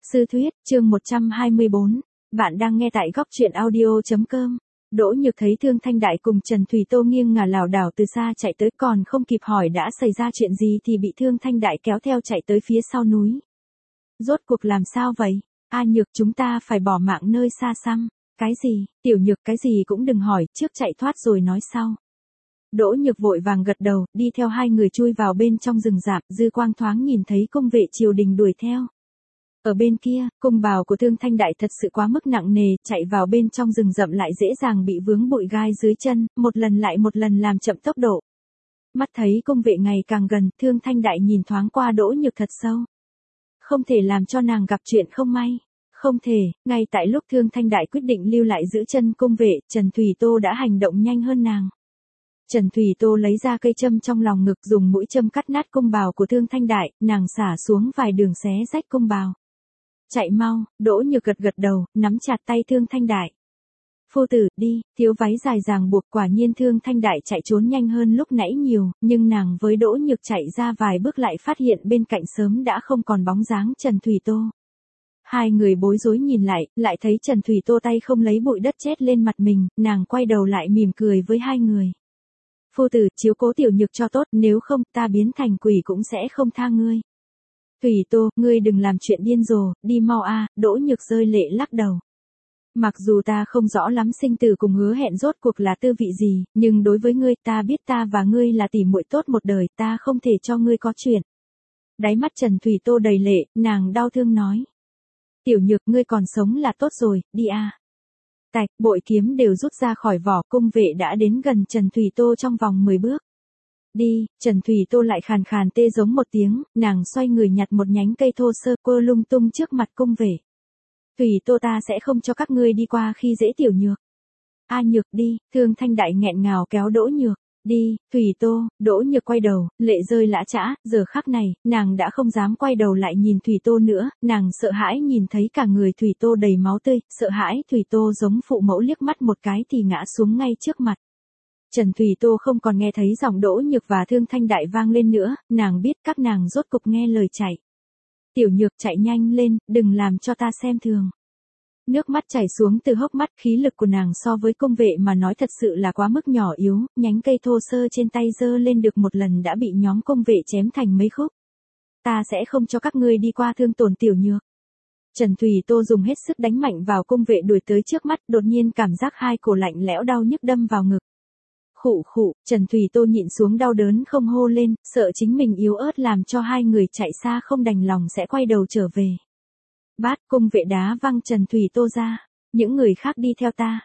Sư thuyết, chương 124. Bạn đang nghe tại góc truyện audio.com. Đỗ Nhược thấy Thương Thanh Đại cùng Trần Thùy Tô nghiêng ngả lảo đảo từ xa chạy tới, còn không kịp hỏi đã xảy ra chuyện gì thì bị Thương Thanh Đại kéo theo chạy tới phía sau núi. Rốt cuộc làm sao vậy? A Nhược, chúng ta phải bỏ mạng nơi xa xăm. Cái gì? Tiểu Nhược, cái gì cũng đừng hỏi, trước chạy thoát rồi nói sau. Đỗ Nhược vội vàng gật đầu, đi theo hai người chui vào bên trong rừng rậm, dư quang thoáng nhìn thấy cung vệ triều đình đuổi theo. Ở bên kia, cung bào của Thương Thanh Đại thật sự quá mức nặng nề, chạy vào bên trong rừng rậm lại dễ dàng bị vướng bụi gai dưới chân, một lần lại một lần làm chậm tốc độ. Mắt thấy cung vệ ngày càng gần, Thương Thanh Đại nhìn thoáng qua Đỗ Nhược thật sâu. Không thể làm cho nàng gặp chuyện không may. Không thể, ngay tại lúc Thương Thanh Đại quyết định lưu lại giữ chân cung vệ, Trần Thùy Tô đã hành động nhanh hơn nàng. Trần Thùy Tô lấy ra cây châm trong lòng ngực, dùng mũi châm cắt nát cung bào của Thương Thanh Đại, nàng xả xuống vài đường xé rách cung bào. Chạy mau, Đỗ Nhược gật gật đầu, nắm chặt tay Thương Thanh Đại. Phu tử, đi, thiếu váy dài ràng buộc. Quả nhiên Thương Thanh Đại chạy trốn nhanh hơn lúc nãy nhiều, nhưng nàng với Đỗ Nhược chạy ra vài bước lại phát hiện bên cạnh sớm đã không còn bóng dáng Trần Thùy Tô. Hai người bối rối nhìn lại thấy Trần Thùy Tô tay không lấy bụi đất chết lên mặt mình, nàng quay đầu lại mỉm cười với hai người. Phu tử, chiếu cố Tiểu Nhược cho tốt, nếu không ta biến thành quỷ cũng sẽ không tha ngươi. Thùy Tô, ngươi đừng làm chuyện điên rồ, đi mau a. Đỗ Nhược rơi lệ lắc đầu. Mặc dù ta không rõ lắm sinh tử cùng hứa hẹn rốt cuộc là tư vị gì, nhưng đối với ngươi, ta biết ta và ngươi là tỉ muội tốt một đời, ta không thể cho ngươi có chuyện. Đáy mắt Trần Thùy Tô đầy lệ, nàng đau thương nói. Tiểu Nhược, ngươi còn sống là tốt rồi, đi a. Tạch, bội kiếm đều rút ra khỏi vỏ, cung vệ đã đến gần Trần Thùy Tô trong vòng 10 bước. Đi, Trần Thùy Tô lại khàn khàn tê giống một tiếng, nàng xoay người nhặt một nhánh cây thô sơ quơ lung tung trước mặt cung vệ. Thùy Tô, ta sẽ không cho các ngươi đi qua khi dễ Tiểu Nhược. A Nhược, đi. Thương Thanh Đại nghẹn ngào kéo Đỗ Nhược. Đi, Thùy Tô. Đỗ Nhược quay đầu, lệ rơi lã chã, giờ khắc này, nàng đã không dám quay đầu lại nhìn Thùy Tô nữa, nàng sợ hãi nhìn thấy cả người Thùy Tô đầy máu tươi, sợ hãi Thùy Tô giống phụ mẫu liếc mắt một cái thì ngã xuống ngay trước mặt. Trần Thùy Tô không còn nghe thấy giọng Đỗ Nhược và Thương Thanh Đại vang lên nữa, nàng biết các nàng rốt cục nghe lời chạy. Tiểu Nhược, chạy nhanh lên, đừng làm cho ta xem thường. Nước mắt chảy xuống từ hốc mắt, khí lực của nàng so với cung vệ mà nói thật sự là quá mức nhỏ yếu, nhánh cây thô sơ trên tay giơ lên được một lần đã bị nhóm cung vệ chém thành mấy khúc. Ta sẽ không cho các ngươi đi qua thương tổn Tiểu Nhược. Trần Thùy Tô dùng hết sức đánh mạnh vào cung vệ đuổi tới trước mắt, đột nhiên cảm giác hai cổ lạnh lẽo đau nhức đâm vào ngực. Khụ khụ, Trần Thùy Tô nhịn xuống đau đớn không hô lên, sợ chính mình yếu ớt làm cho hai người chạy xa không đành lòng sẽ quay đầu trở về. Bát, cung vệ đá văng Trần Thùy Tô ra. Những người khác đi theo ta.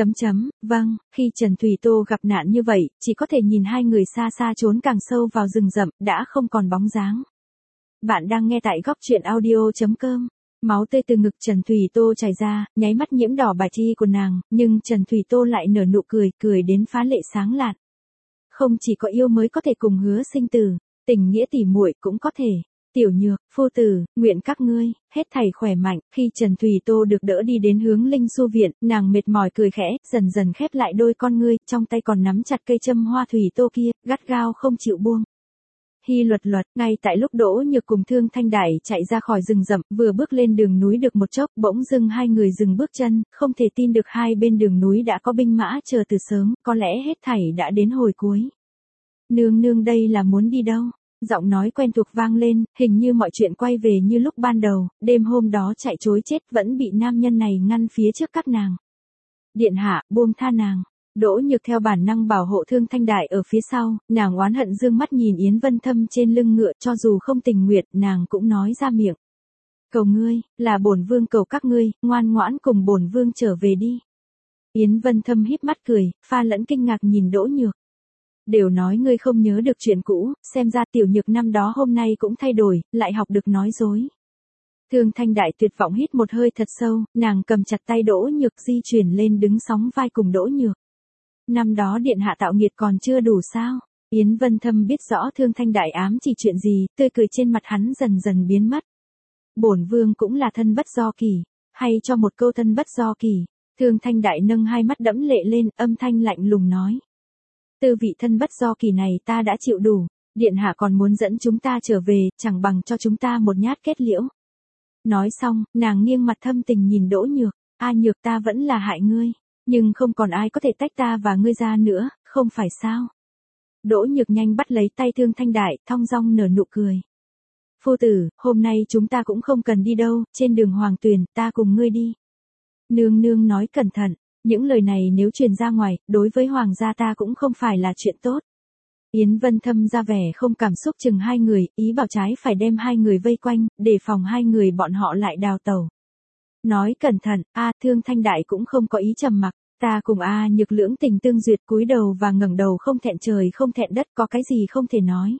Vâng, khi Trần Thùy Tô gặp nạn như vậy, chỉ có thể nhìn hai người xa xa trốn càng sâu vào rừng rậm, đã không còn bóng dáng. Bạn đang nghe tại góc truyện audio.com. Máu tươi từ ngực Trần Thùy Tô chảy ra, nháy mắt nhiễm đỏ bài thi của nàng, nhưng Trần Thùy Tô lại nở nụ cười, cười đến phá lệ sáng lạn. Không chỉ có yêu mới có thể cùng hứa sinh tử, tình nghĩa tỉ muội cũng có thể. Tiểu Nhược, phu tử, nguyện các ngươi, hết thảy khỏe mạnh. Khi Trần Thùy Tô được đỡ đi đến hướng Linh Su viện, nàng mệt mỏi cười khẽ, dần dần khép lại đôi con ngươi, trong tay còn nắm chặt cây châm hoa Thùy Tô kia, gắt gao không chịu buông. Hi luật, ngay tại lúc Đỗ Nhược cùng Thương Thanh Đại chạy ra khỏi rừng rậm, vừa bước lên đường núi được một chốc, bỗng dưng hai người dừng bước chân, không thể tin được hai bên đường núi đã có binh mã chờ từ sớm, có lẽ hết thảy đã đến hồi cuối. Nương nương, đây là muốn đi đâu? Giọng nói quen thuộc vang lên, hình như mọi chuyện quay về như lúc ban đầu, đêm hôm đó chạy trối chết vẫn bị nam nhân này ngăn phía trước các nàng. Điện hạ, buông tha nàng. Đỗ Nhược theo bản năng bảo hộ Thương Thanh Đại ở phía sau, nàng oán hận dương mắt nhìn Yến Vân Thâm trên lưng ngựa, cho dù không tình nguyện, nàng cũng nói ra miệng. Cầu ngươi, là bổn vương cầu các ngươi, ngoan ngoãn cùng bổn vương trở về đi. Yến Vân Thâm híp mắt cười, pha lẫn kinh ngạc nhìn Đỗ Nhược. Đều nói ngươi không nhớ được chuyện cũ, xem ra Tiểu Nhược năm đó hôm nay cũng thay đổi, lại học được nói dối. Thương Thanh Đại tuyệt vọng hít một hơi thật sâu, nàng cầm chặt tay Đỗ Nhược di chuyển lên đứng sóng vai cùng Đỗ Nhược. Năm đó điện hạ tạo nghiệt còn chưa đủ sao? Yến Vân Thâm biết rõ Thương Thanh Đại ám chỉ chuyện gì, tươi cười trên mặt hắn dần dần biến mất. Bổn vương cũng là thân bất do kỳ, hay cho một câu thân bất do kỳ. Thương Thanh Đại nâng hai mắt đẫm lệ lên, âm thanh lạnh lùng nói. Tư vị thân bất do kỳ này ta đã chịu đủ, điện hạ còn muốn dẫn chúng ta trở về, chẳng bằng cho chúng ta một nhát kết liễu. Nói xong, nàng nghiêng mặt thâm tình nhìn Đỗ Nhược, A Nhược ta vẫn là hại ngươi, nhưng không còn ai có thể tách ta và ngươi ra nữa, không phải sao? Đỗ Nhược nhanh bắt lấy tay Thương Thanh Đại, thong dong nở nụ cười. Phu tử, hôm nay chúng ta cũng không cần đi đâu, trên đường Hoàng Tuyền, ta cùng ngươi đi. Nương nương nói cẩn thận, những lời này nếu truyền ra ngoài, đối với Hoàng gia ta cũng không phải là chuyện tốt. Yến Vân Thâm ra vẻ không cảm xúc chừng hai người, ý bảo trái phải đem hai người vây quanh, để phòng hai người bọn họ lại đào tẩu. Nói cẩn thận, Thương Thanh Đại cũng không có ý trầm mặc, ta cùng Nhược lưỡng tình tương duyệt, cúi đầu và ngẩng đầu không thẹn trời không thẹn đất, có cái gì không thể nói.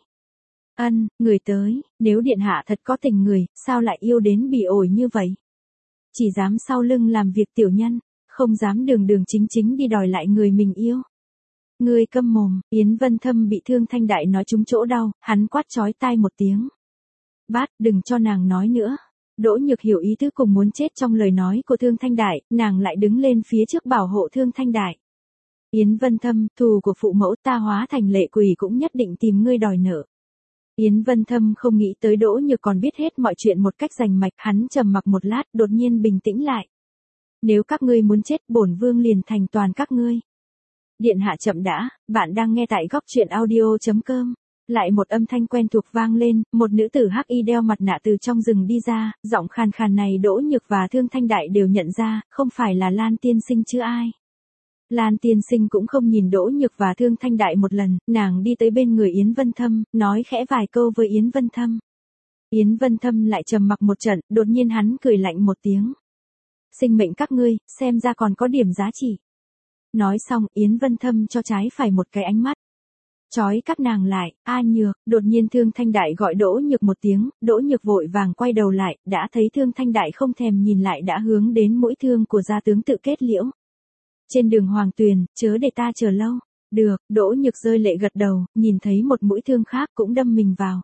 Người tới, nếu điện hạ thật có tình người, sao lại yêu đến bỉ ổi như vậy? Chỉ dám sau lưng làm việc tiểu nhân, không dám đường đường chính chính đi đòi lại người mình yêu. Ngươi câm mồm, Yến Vân Thâm bị Thương Thanh Đại nói trúng chỗ đau, hắn quát chói tai một tiếng. Bát, đừng cho nàng nói nữa. Đỗ Nhược hiểu ý tứ cùng muốn chết trong lời nói của Thương Thanh Đại, nàng lại đứng lên phía trước bảo hộ Thương Thanh Đại. Yến Vân Thâm, thù của phụ mẫu ta hóa thành lệ quỷ cũng nhất định tìm ngươi đòi nợ. Yến Vân Thâm không nghĩ tới Đỗ Nhược còn biết hết mọi chuyện một cách rành mạch, hắn trầm mặc một lát, đột nhiên bình tĩnh lại. Nếu các ngươi muốn chết, bổn vương liền thành toàn các ngươi. Điện hạ chậm đã, bạn đang nghe tại góc truyện audio.com. Lại một âm thanh quen thuộc vang lên, một nữ tử hắc y đeo mặt nạ từ trong rừng đi ra, giọng khàn khàn này Đỗ Nhược và Thương Thanh Đại đều nhận ra, không phải là Lan tiên sinh chứ ai. Lan tiên sinh cũng không nhìn Đỗ Nhược và Thương Thanh Đại một lần, nàng đi tới bên người Yến Vân Thâm, nói khẽ vài câu với Yến Vân Thâm. Yến Vân Thâm lại trầm mặc một trận, đột nhiên hắn cười lạnh một tiếng. Sinh mệnh các ngươi, xem ra còn có điểm giá trị. Nói xong, Yến Vân Thâm cho trái phải một cái ánh mắt. Chói các nàng lại, Nhược, đột nhiên Thương Thanh Đại gọi Đỗ Nhược một tiếng, Đỗ Nhược vội vàng quay đầu lại, đã thấy Thương Thanh Đại không thèm nhìn lại đã hướng đến mũi thương của gia tướng tự kết liễu. Trên đường Hoàng Tuyền, chớ để ta chờ lâu. Được, Đỗ Nhược rơi lệ gật đầu, nhìn thấy một mũi thương khác cũng đâm mình vào.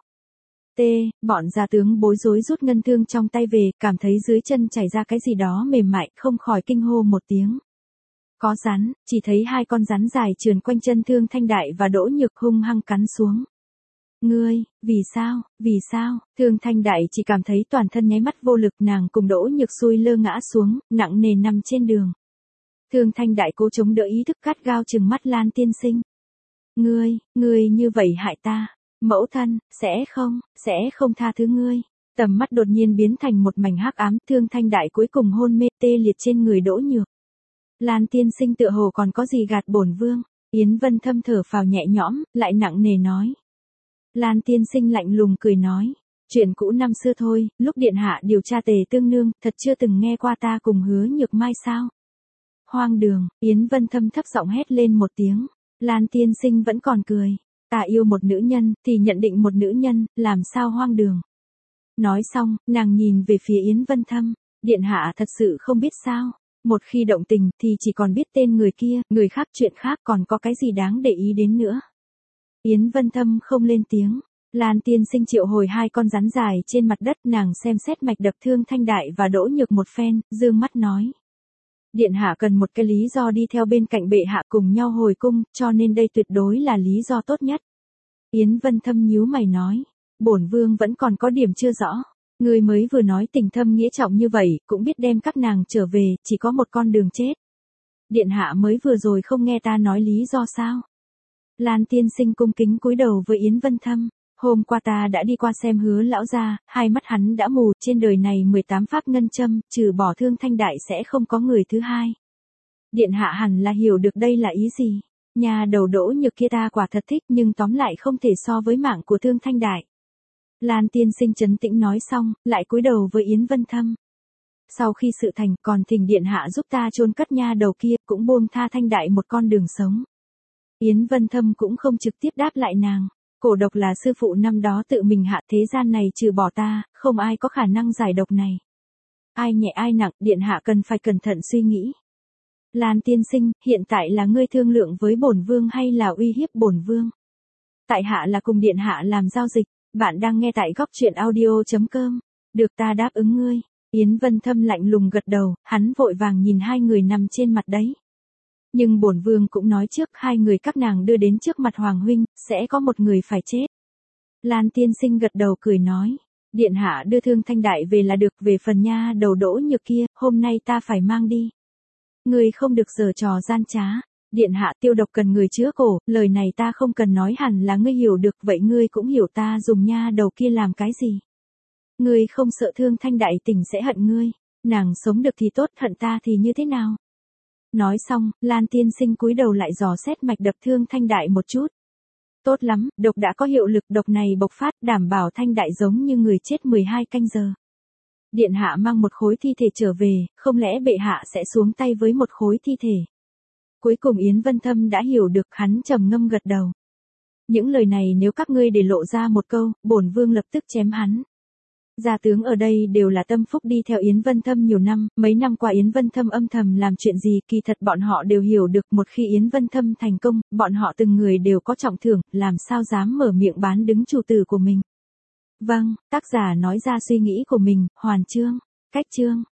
Bọn gia tướng bối rối rút ngân thương trong tay về, cảm thấy dưới chân chảy ra cái gì đó mềm mại, không khỏi kinh hô một tiếng. Có rắn, chỉ thấy hai con rắn dài trườn quanh chân Thương Thanh Đại và Đỗ Nhược hung hăng cắn xuống. Ngươi, vì sao, Thương Thanh Đại chỉ cảm thấy toàn thân nháy mắt vô lực, nàng cùng Đỗ Nhược xui lơ ngã xuống, nặng nề nằm trên đường. Thương Thanh Đại cố chống đỡ ý thức gắt gao trừng mắt Lan tiên sinh. Ngươi như vậy hại ta, mẫu thân, sẽ không tha thứ ngươi. Tầm mắt đột nhiên biến thành một mảnh hắc ám, Thương Thanh Đại cuối cùng hôn mê tê liệt trên người Đỗ Nhược. Lan tiên sinh tựa hồ còn có gì gạt bổn vương. Yến Vân Thâm thở phào nhẹ nhõm, lại nặng nề nói. Lan tiên sinh lạnh lùng cười nói. Chuyện cũ năm xưa thôi, lúc điện hạ điều tra Tề Tương Nương, thật chưa từng nghe qua ta cùng Hứa Nhược Mai sao? Hoang đường, Yến Vân Thâm thấp giọng hét lên một tiếng. Lan tiên sinh vẫn còn cười. Ta yêu một nữ nhân, thì nhận định một nữ nhân, làm sao hoang đường. Nói xong, nàng nhìn về phía Yến Vân Thâm. Điện hạ thật sự không biết sao. Một khi động tình thì chỉ còn biết tên người kia, người khác chuyện khác còn có cái gì đáng để ý đến nữa. Yến Vân Thâm không lên tiếng. Lan tiên sinh triệu hồi hai con rắn dài trên mặt đất, nàng xem xét mạch đập Thương Thanh Đại và Đỗ Nhược một phen, dương mắt nói. Điện hạ cần một cái lý do đi theo bên cạnh bệ hạ cùng nhau hồi cung, cho nên đây tuyệt đối là lý do tốt nhất. Yến Vân Thâm nhíu mày nói. Bổn vương vẫn còn có điểm chưa rõ. Ngươi mới vừa nói tình thâm nghĩa trọng như vậy, cũng biết đem các nàng trở về, chỉ có một con đường chết. Điện hạ mới vừa rồi không nghe ta nói lý do sao? Lan tiên sinh cung kính cúi đầu với Yến Vân Thâm. Hôm qua ta đã đi qua xem Hứa lão gia, hai mắt hắn đã mù, trên đời này 18 pháp ngân châm, trừ bỏ Thương Thanh Đại sẽ không có người thứ hai. Điện hạ hẳn là hiểu được đây là ý gì. Nhà đầu Đỗ Nhược kia ta quả thật thích, nhưng tóm lại không thể so với mạng của Thương Thanh Đại. Lan tiên sinh trấn tĩnh nói xong, lại cúi đầu với Yến Vân Thâm. Sau khi sự thành, còn thỉnh điện hạ giúp ta chôn cất nha đầu kia, cũng buông tha Thanh Đại một con đường sống. Yến Vân Thâm cũng không trực tiếp đáp lại nàng. Cổ độc là sư phụ năm đó tự mình hạ, thế gian này trừ bỏ ta, không ai có khả năng giải độc này. Ai nhẹ ai nặng, điện hạ cần phải cẩn thận suy nghĩ. Lan tiên sinh, hiện tại là ngươi thương lượng với bổn vương hay là uy hiếp bổn vương? Tại hạ là cùng điện hạ làm giao dịch. Bạn đang nghe tại góc truyện audio.com. Được, ta đáp ứng ngươi. Yến Vân Thâm lạnh lùng gật đầu, hắn vội vàng nhìn hai người nằm trên mặt đấy. Nhưng bổn vương cũng nói trước, hai người các nàng đưa đến trước mặt Hoàng huynh, sẽ có một người phải chết. Lan tiên sinh gật đầu cười nói. Điện hạ đưa Thương Thanh Đại về là được, về phần nha đầu Đỗ Nhược kia, hôm nay ta phải mang đi. Ngươi không được giở trò gian trá. Điện hạ, tiêu độc cần người chữa cổ, lời này ta không cần nói hẳn là ngươi hiểu được, vậy ngươi cũng hiểu ta dùng nha đầu kia làm cái gì. Ngươi không sợ Thương Thanh Đại tỉnh sẽ hận ngươi, nàng sống được thì tốt, hận ta thì như thế nào. Nói xong, Lan tiên sinh cúi đầu lại dò xét mạch đập Thương Thanh Đại một chút. Tốt lắm, độc đã có hiệu lực, độc này bộc phát đảm bảo Thanh Đại giống như người chết 12 canh giờ. Điện hạ mang một khối thi thể trở về, không lẽ bệ hạ sẽ xuống tay với một khối thi thể. Cuối cùng Yến Vân Thâm đã hiểu được, hắn trầm ngâm gật đầu. Những lời này nếu các ngươi để lộ ra một câu, bổn vương lập tức chém hắn. Gia tướng ở đây đều là tâm phúc đi theo Yến Vân Thâm nhiều năm, mấy năm qua Yến Vân Thâm âm thầm làm chuyện gì, kỳ thật bọn họ đều hiểu được, một khi Yến Vân Thâm thành công, bọn họ từng người đều có trọng thưởng, làm sao dám mở miệng bán đứng chủ tử của mình. Vâng, tác giả nói ra suy nghĩ của mình, hoàn chương, cách chương.